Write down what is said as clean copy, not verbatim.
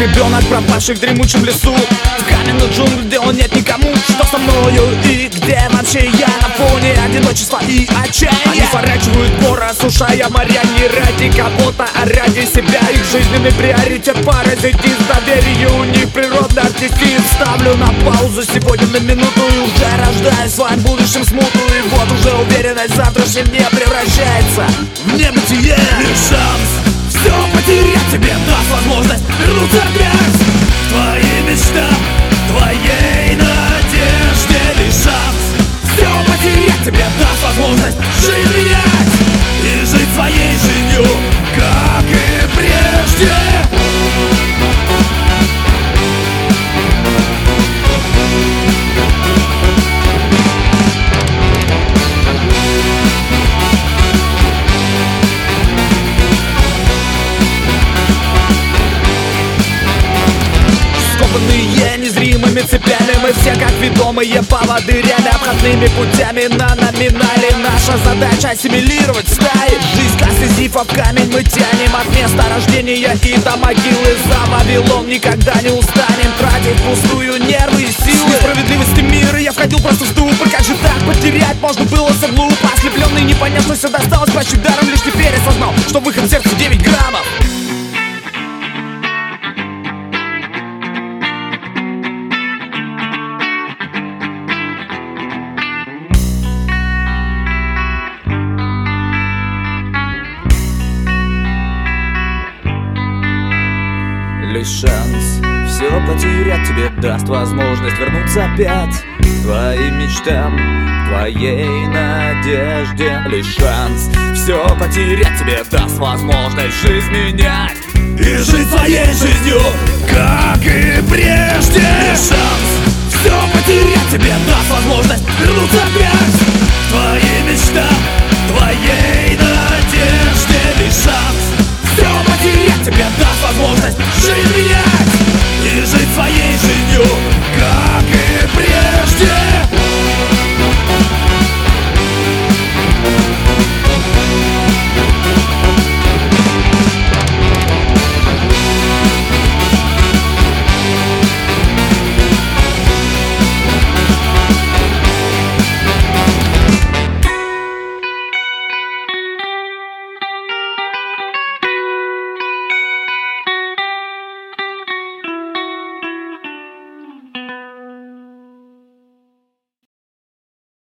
ребенок, пропавший в дремучем лесу, в каменную джунгль, где он нет никому. Что со мною и где вообще я на фоне одиночества и отчаяния? Они сворачивают горы, осушая моря, не ради кого-то, а ради себя. Их жизненный приоритет паразитизм, доверие у них природный артистизм. Ставлю на паузу сегодня на минуту и уже рождаю в своем будущем смуту. И вот уже уверенность в завтрашнем дне превращается в небытие. Лишь шанс все потерять тебе даст возможность вернуться опять к твоим мечтам, твоей надежде. Лишь шанс все потерять тебе даст возможность жизнь менять и жить своей жизнью, как и прежде. Скованные незримыми цепями, мы все как ведомые поводырями, обходными путями на номинале. Наша задача ассимилировать стаи. Жизнь как Сизифа в камень мы тянем от места рождения и до могилы. За Вавилон никогда не устанем тратить пустую нервы и силы. Несправедливости мира я входил просто в ступор. Как же так потерять можно было все глупо? Ослепленный непонятно, все досталось почти даром. Лишь теперь осознал, что выход в сердце 9 граммов. Лишь шанс все потерять тебе даст возможность вернуться опять к твоим мечтам, к твоей надежде. Лишь шанс все потерять тебе даст возможность жизнь менять и жить своей жизнью, как и прежде. Лишь шанс все потерять тебе даст возможность вернуться опять к твоим мечтам, твоей надежде. Лишь шанс все потерять тебе даст возможность жизнь менять